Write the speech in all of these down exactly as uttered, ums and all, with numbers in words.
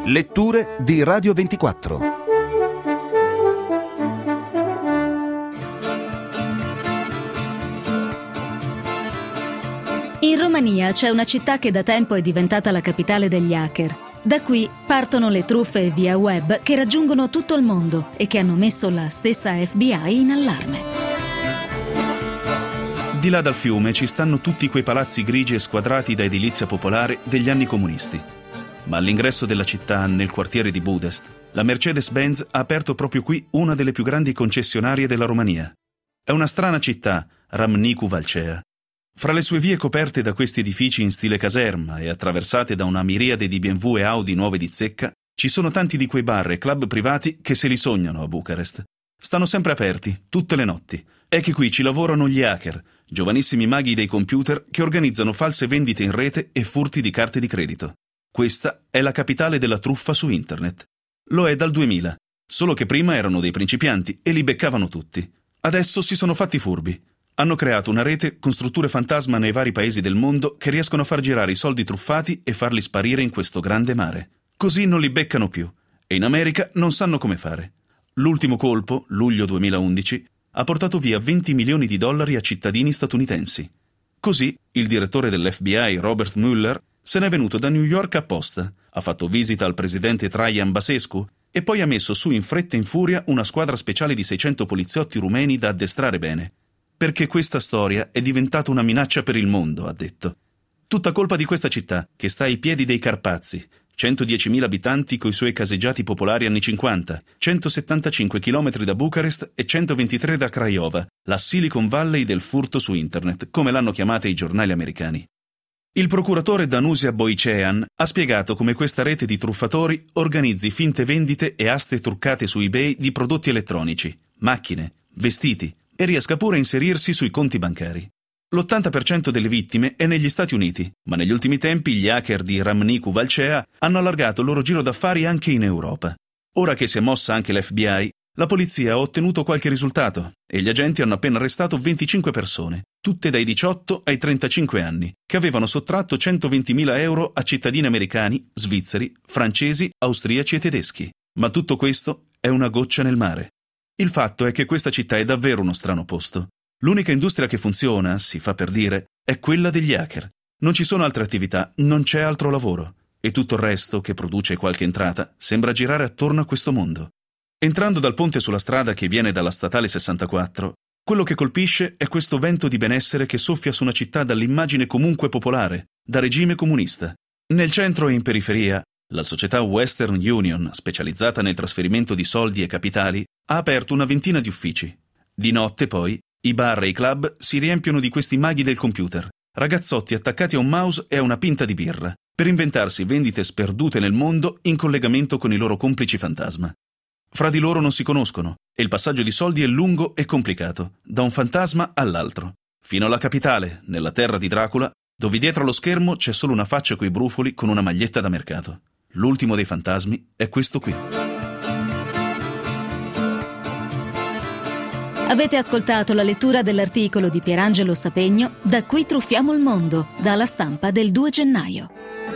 Letture di Radio ventiquattro. In Romania c'è una città che da tempo è diventata la capitale degli hacker. Da qui partono le truffe via web che raggiungono tutto il mondo e che hanno messo la stessa F B I in allarme. Di là dal fiume ci stanno tutti quei palazzi grigi e squadrati da edilizia popolare degli anni comunisti. Ma all'ingresso della città, nel quartiere di Budest, la Mercedes-Benz ha aperto proprio qui una delle più grandi concessionarie della Romania. È una strana città, Râmnicu Vâlcea. Fra le sue vie coperte da questi edifici in stile caserma e attraversate da una miriade di B M W e Audi nuove di zecca, ci sono tanti di quei bar e club privati che se li sognano a Bucarest. Stanno sempre aperti, tutte le notti. È che qui ci lavorano gli hacker, giovanissimi maghi dei computer che organizzano false vendite in rete e furti di carte di credito. Questa è la capitale della truffa su internet. Lo è dal duemila, solo che prima erano dei principianti e li beccavano tutti. Adesso si sono fatti furbi. Hanno creato una rete con strutture fantasma nei vari paesi del mondo che riescono a far girare i soldi truffati e farli sparire in questo grande mare. Così non li beccano più e in America non sanno come fare. L'ultimo colpo, luglio duemilaundici, ha portato via venti milioni di dollari a cittadini statunitensi. Così il direttore dell'F B I, Robert Mueller, se n'è venuto da New York apposta, ha fatto visita al presidente Traian Băsescu e poi ha messo su in fretta e in furia una squadra speciale di seicento poliziotti rumeni da addestrare bene. Perché questa storia è diventata una minaccia per il mondo, ha detto. Tutta colpa di questa città, che sta ai piedi dei Carpazi, centodiecimila abitanti coi suoi caseggiati popolari anni cinquanta, centosettantacinque chilometri da Bucarest e centoventitré da Craiova, la Silicon Valley del furto su internet, come l'hanno chiamata i giornali americani. Il procuratore Danusia Boicean ha spiegato come questa rete di truffatori organizzi finte vendite e aste truccate su eBay di prodotti elettronici, macchine, vestiti e riesca pure a inserirsi sui conti bancari. L'ottanta per cento delle vittime è negli Stati Uniti, ma negli ultimi tempi gli hacker di Râmnicu Vâlcea hanno allargato il loro giro d'affari anche in Europa. Ora che si è mossa anche l'F B I, la polizia ha ottenuto qualche risultato e gli agenti hanno appena arrestato venticinque persone, tutte dai diciotto ai trentacinque anni, che avevano sottratto centoventimila euro a cittadini americani, svizzeri, francesi, austriaci e tedeschi. Ma tutto questo è una goccia nel mare. Il fatto è che questa città è davvero uno strano posto. L'unica industria che funziona, si fa per dire, è quella degli hacker. Non ci sono altre attività, non c'è altro lavoro. E tutto il resto, che produce qualche entrata, sembra girare attorno a questo mondo. Entrando dal ponte sulla strada che viene dalla statale sessantaquattro, quello che colpisce è questo vento di benessere che soffia su una città dall'immagine comunque popolare, da regime comunista. Nel centro e in periferia, la società Western Union, specializzata nel trasferimento di soldi e capitali, ha aperto una ventina di uffici. Di notte, poi, i bar e i club si riempiono di questi maghi del computer, ragazzotti attaccati a un mouse e a una pinta di birra, per inventarsi vendite sperdute nel mondo in collegamento con i loro complici fantasma. Fra di loro non si conoscono e il passaggio di soldi è lungo e complicato, da un fantasma all'altro, fino alla capitale, nella terra di Dracula, dove dietro allo schermo c'è solo una faccia coi brufoli con una maglietta da mercato. L'ultimo dei fantasmi è questo qui. Avete ascoltato la lettura dell'articolo di Pierangelo Sapegno Da qui truffiamo il mondo, dalla Stampa del due gennaio.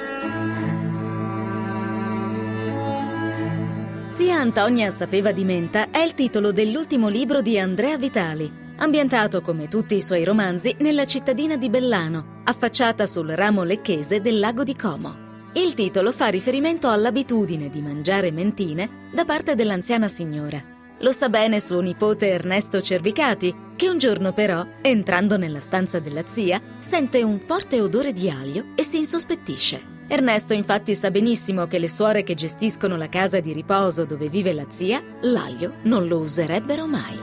Zia Antonia sapeva di menta è il titolo dell'ultimo libro di Andrea Vitali, ambientato come tutti i suoi romanzi nella cittadina di Bellano, affacciata sul ramo lecchese del lago di Como. Il titolo fa riferimento all'abitudine di mangiare mentine da parte dell'anziana signora. Lo sa bene suo nipote Ernesto Cervicati, che un giorno però, entrando nella stanza della zia, sente un forte odore di aglio e si insospettisce. Ernesto infatti sa benissimo che le suore che gestiscono la casa di riposo dove vive la zia, l'aglio non lo userebbero mai.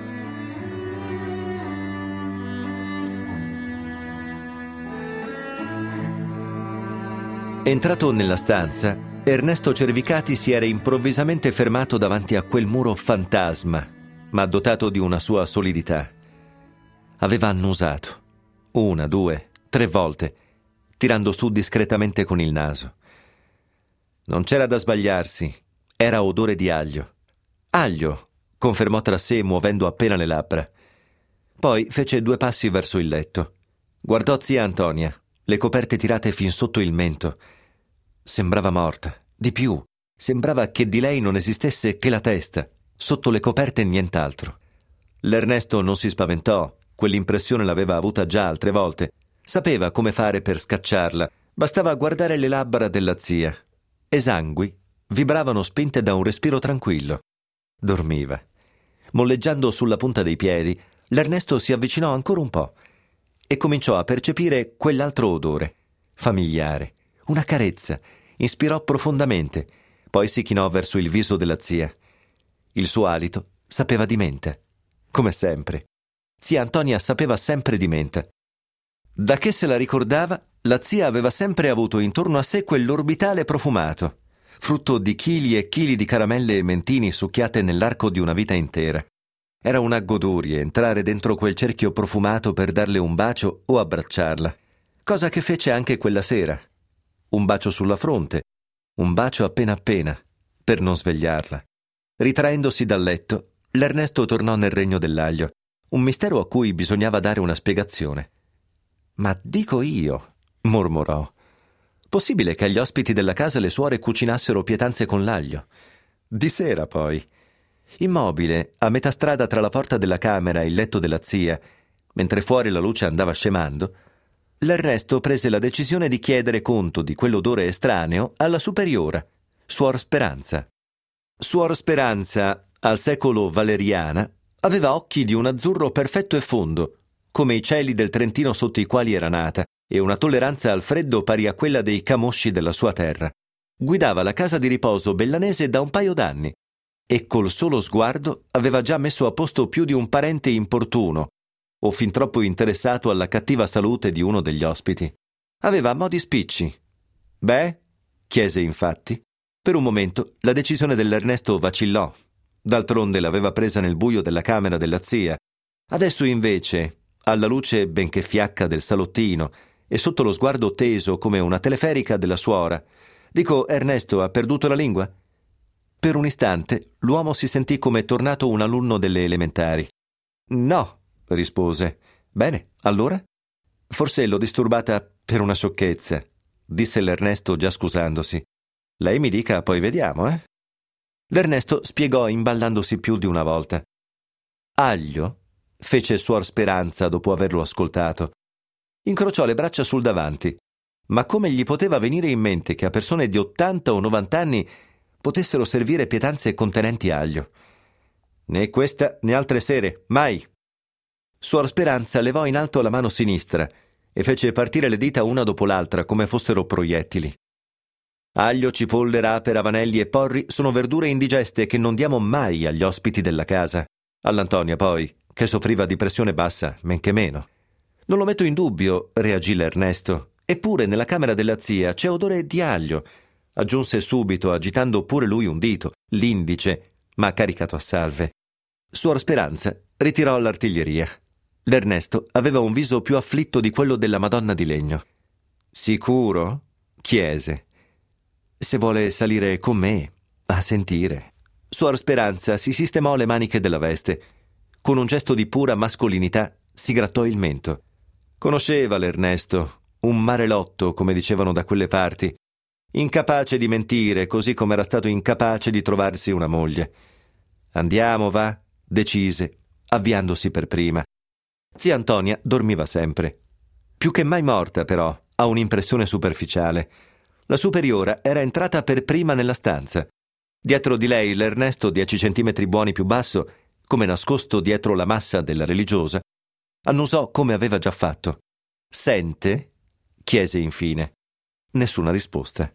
Entrato nella stanza, Ernesto Cervicati si era improvvisamente fermato davanti a quel muro fantasma, ma dotato di una sua solidità. Aveva annusato, una, due, tre volte, tirando su discretamente con il naso. Non c'era da sbagliarsi, era odore di aglio. Aglio, confermò tra sé muovendo appena le labbra. Poi fece due passi verso il letto. Guardò zia Antonia, le coperte tirate fin sotto il mento. Sembrava morta, di più, Sembrava che di lei non esistesse che la testa, sotto le coperte nient'altro. L'Ernesto non si spaventò, quell'impressione l'aveva avuta già altre volte. Sapeva come fare per scacciarla, bastava guardare le labbra della zia. Esangui, vibravano spinte da un respiro tranquillo. Dormiva. Molleggiando sulla punta dei piedi, l'Ernesto si avvicinò ancora un po' e cominciò a percepire quell'altro odore, familiare, una carezza. Inspirò profondamente, poi si chinò verso il viso della zia. Il suo alito sapeva di menta, come sempre. Zia Antonia sapeva sempre di menta. Da che se la ricordava, la zia aveva sempre avuto intorno a sé quell'orbitale profumato, frutto di chili e chili di caramelle e mentini succhiate nell'arco di una vita intera. Era una goduria entrare dentro quel cerchio profumato per darle un bacio o abbracciarla, cosa che fece anche quella sera. Un bacio sulla fronte, un bacio appena appena, per non svegliarla. Ritraendosi dal letto, l'Ernesto tornò nel regno dell'aglio, un mistero a cui bisognava dare una spiegazione. «Ma dico io», mormorò. «Possibile che agli ospiti della casa le suore cucinassero pietanze con l'aglio? Di sera, poi». Immobile, a metà strada tra la porta della camera e il letto della zia, mentre fuori la luce andava scemando, l'Ernesto prese la decisione di chiedere conto di quell'odore estraneo alla superiora, Suor Speranza. Suor Speranza, al secolo valeriana, aveva occhi di un azzurro perfetto e fondo, come i cieli del Trentino sotto i quali era nata, e una tolleranza al freddo pari a quella dei camosci della sua terra. Guidava la casa di riposo bellanese da un paio d'anni, e col solo sguardo aveva già messo a posto più di un parente importuno, o fin troppo interessato alla cattiva salute di uno degli ospiti. Aveva modi spicci. «Beh?» chiese infatti. Per un momento la decisione dell'Ernesto vacillò. D'altronde l'aveva presa nel buio della camera della zia. Adesso invece, alla luce benché fiacca del salottino e sotto lo sguardo teso come una teleferica della suora, «Dico, Ernesto, ha perduto la lingua?» Per un istante l'uomo si sentì come tornato un alunno delle elementari. «No», rispose. «Bene, allora?» «Forse l'ho disturbata per una sciocchezza», disse l'Ernesto già scusandosi. «Lei mi dica, poi vediamo, eh?» L'Ernesto spiegò imballandosi più di una volta. «Aglio?» fece Suor Speranza dopo averlo ascoltato. Incrociò le braccia sul davanti. Ma come gli poteva venire in mente che a persone di ottanta o novanta anni potessero servire pietanze contenenti aglio? «Né questa né altre sere, mai!» Suor Speranza levò in alto la mano sinistra e fece partire le dita una dopo l'altra come fossero proiettili. «Aglio, cipolle, rape, ravanelli e porri sono verdure indigeste che non diamo mai agli ospiti della casa. All'Antonia, poi, che soffriva di pressione bassa, men che meno». «Non lo metto in dubbio», reagì l'Ernesto. «Eppure nella camera della zia c'è odore di aglio», aggiunse subito, agitando pure lui un dito, l'indice, ma caricato a salve. Suor Speranza ritirò l'artiglieria. L'Ernesto aveva un viso più afflitto di quello della Madonna di legno. «Sicuro?» chiese. «Se vuole salire con me, a sentire». Suor Speranza si sistemò le maniche della veste. Con un gesto di pura mascolinità si grattò il mento. Conosceva l'Ernesto, un marelotto, come dicevano da quelle parti, incapace di mentire, così come era stato incapace di trovarsi una moglie. «Andiamo, va», decise, avviandosi per prima. Zia Antonia dormiva sempre. Più che mai morta, però, a un'impressione superficiale. La superiora era entrata per prima nella stanza. Dietro di lei l'Ernesto, dieci centimetri buoni più basso, come nascosto dietro la massa della religiosa, annusò come aveva già fatto. «Sente?» chiese infine. Nessuna risposta.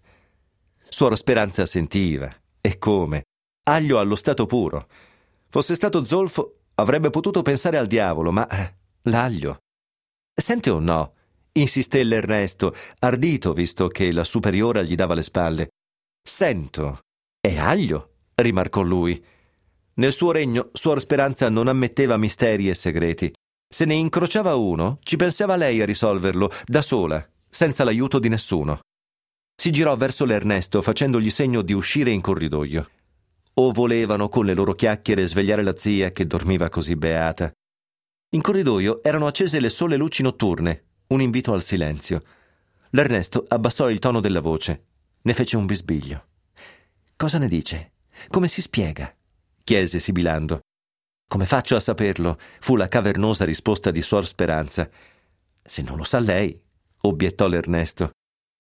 Suor Speranza sentiva. E come? Aglio allo stato puro. Fosse stato zolfo, avrebbe potuto pensare al diavolo, ma l'aglio. «Sente o no?» insisté l'Ernesto, ardito visto che la superiora gli dava le spalle. «Sento». «È aglio», rimarcò lui. Nel suo regno Suor Speranza non ammetteva misteri e segreti. Se ne incrociava uno, ci pensava lei a risolverlo, da sola, senza l'aiuto di nessuno. Si girò verso l'Ernesto facendogli segno di uscire in corridoio. O volevano con le loro chiacchiere svegliare la zia che dormiva così beata. In corridoio erano accese le sole luci notturne, un invito al silenzio. L'Ernesto abbassò il tono della voce. Ne fece un bisbiglio. Cosa ne dice? Come si spiega? Chiese sibilando. Come faccio a saperlo? Fu la cavernosa risposta di suor Speranza. Se non lo sa lei, obiettò l'Ernesto.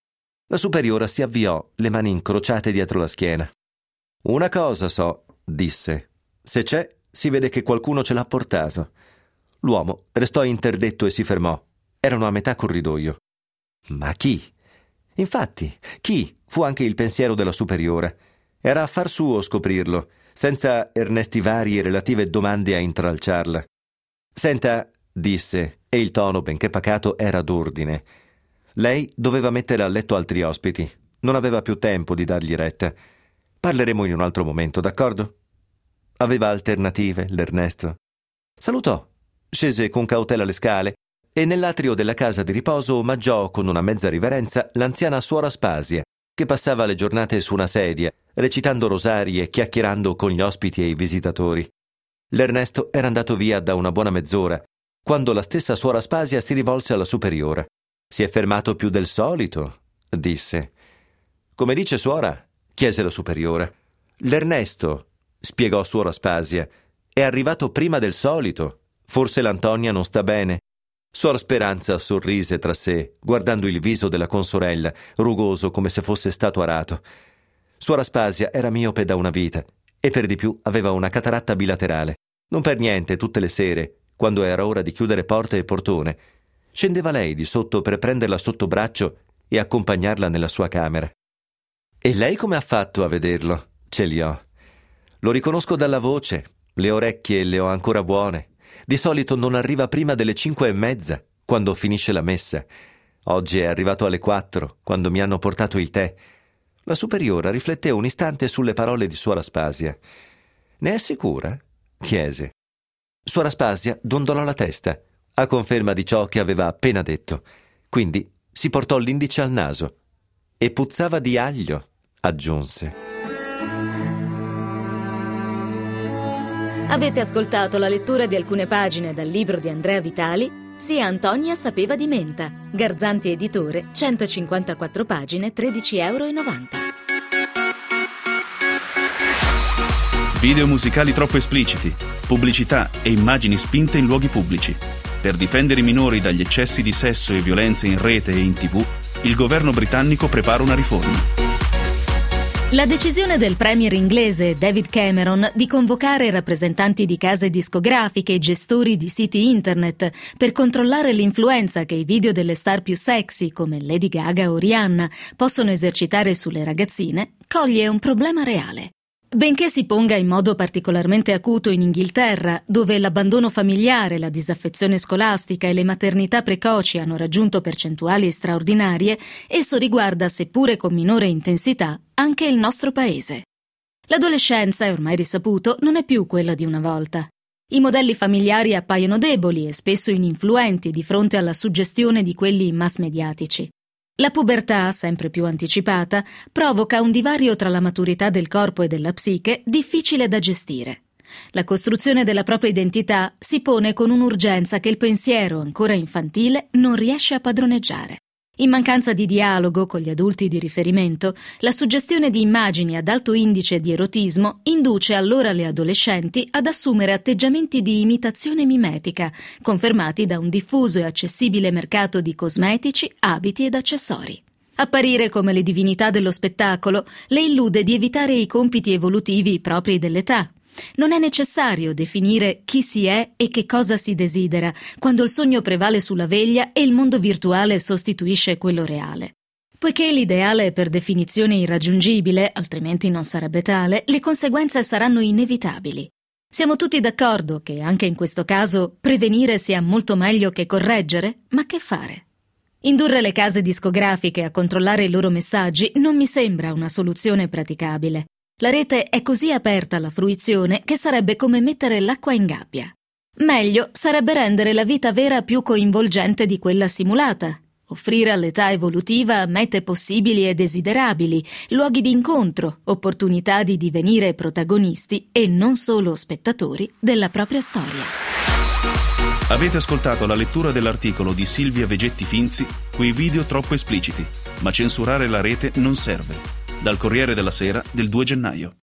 La superiora si avviò, le mani incrociate dietro la schiena. Una cosa so, disse. Se c'è, si vede che qualcuno ce l'ha portato. L'uomo restò interdetto e si fermò. Erano a metà corridoio. Ma chi? Infatti, chi? Fu anche il pensiero della superiora. Era affar suo scoprirlo, senza ernesti vari e relative domande a intralciarla. Senta, disse, e il tono, benché pacato, era d'ordine. Lei doveva mettere a letto altri ospiti. Non aveva più tempo di dargli retta. Parleremo in un altro momento, d'accordo? Aveva alternative, l'Ernesto. Salutò, scese con cautela le scale e nell'atrio della casa di riposo omaggiò con una mezza riverenza l'anziana suora Spasia, che passava le giornate su una sedia, recitando rosari e chiacchierando con gli ospiti e i visitatori. L'Ernesto era andato via da una buona mezz'ora, quando la stessa suora Spasia si rivolse alla superiora. «Si è fermato più del solito», disse. «Come dice suora?» chiese la superiora. «L'Ernesto», spiegò suora Spasia, «è arrivato prima del solito. Forse l'Antonia non sta bene». Suor Speranza sorrise tra sé, guardando il viso della consorella, rugoso come se fosse stato arato. Suor Aspasia era miope da una vita e per di più aveva una cataratta bilaterale. Non per niente tutte le sere, quando era ora di chiudere porte e portone, scendeva lei di sotto per prenderla sotto braccio e accompagnarla nella sua camera. «E lei come ha fatto a vederlo?» celiò. «Lo riconosco dalla voce, le orecchie le ho ancora buone. Di solito non arriva prima delle cinque e mezza, quando finisce la messa. Oggi è arrivato alle quattro, quando mi hanno portato il tè». La superiora rifletté un istante sulle parole di suor Aspasia. «Ne è sicura?» chiese. Suor Aspasia dondolò la testa, a conferma di ciò che aveva appena detto. Quindi si portò l'indice al naso. «E puzzava di aglio», aggiunse. Avete ascoltato la lettura di alcune pagine dal libro di Andrea Vitali, Zia Antonia sapeva di menta. Garzanti Editore, centocinquantaquattro pagine, tredici euro e novanta. Video musicali troppo espliciti, pubblicità e immagini spinte in luoghi pubblici. Per difendere i minori dagli eccessi di sesso e violenze in rete e in tv, il governo britannico prepara una riforma. La decisione del premier inglese David Cameron di convocare rappresentanti di case discografiche e gestori di siti internet per controllare l'influenza che i video delle star più sexy come Lady Gaga o Rihanna possono esercitare sulle ragazzine coglie un problema reale. Benché si ponga in modo particolarmente acuto in Inghilterra, dove l'abbandono familiare, la disaffezione scolastica e le maternità precoci hanno raggiunto percentuali straordinarie, esso riguarda, seppure con minore intensità, anche il nostro paese. L'adolescenza, è ormai risaputo, non è più quella di una volta. I modelli familiari appaiono deboli e spesso ininfluenti di fronte alla suggestione di quelli mass mediatici. La pubertà, sempre più anticipata, provoca un divario tra la maturità del corpo e della psiche difficile da gestire. La costruzione della propria identità si pone con un'urgenza che il pensiero, ancora infantile, non riesce a padroneggiare. In mancanza di dialogo con gli adulti di riferimento, la suggestione di immagini ad alto indice di erotismo induce allora le adolescenti ad assumere atteggiamenti di imitazione mimetica, confermati da un diffuso e accessibile mercato di cosmetici, abiti ed accessori. Apparire come le divinità dello spettacolo le illude di evitare i compiti evolutivi propri dell'età. Non è necessario definire chi si è e che cosa si desidera, quando il sogno prevale sulla veglia e il mondo virtuale sostituisce quello reale. Poiché l'ideale è per definizione irraggiungibile, altrimenti non sarebbe tale, le conseguenze saranno inevitabili. Siamo tutti d'accordo che, anche in questo caso, prevenire sia molto meglio che correggere, ma che fare? Indurre le case discografiche a controllare i loro messaggi non mi sembra una soluzione praticabile. La rete è così aperta alla fruizione che sarebbe come mettere l'acqua in gabbia. Meglio sarebbe rendere la vita vera più coinvolgente di quella simulata, offrire all'età evolutiva mete possibili e desiderabili, luoghi di incontro, opportunità di divenire protagonisti e non solo spettatori della propria storia. Avete ascoltato la lettura dell'articolo di Silvia Vegetti Finzi, Quei video troppo espliciti, ma censurare la rete non serve, Dal Corriere della Sera del due gennaio.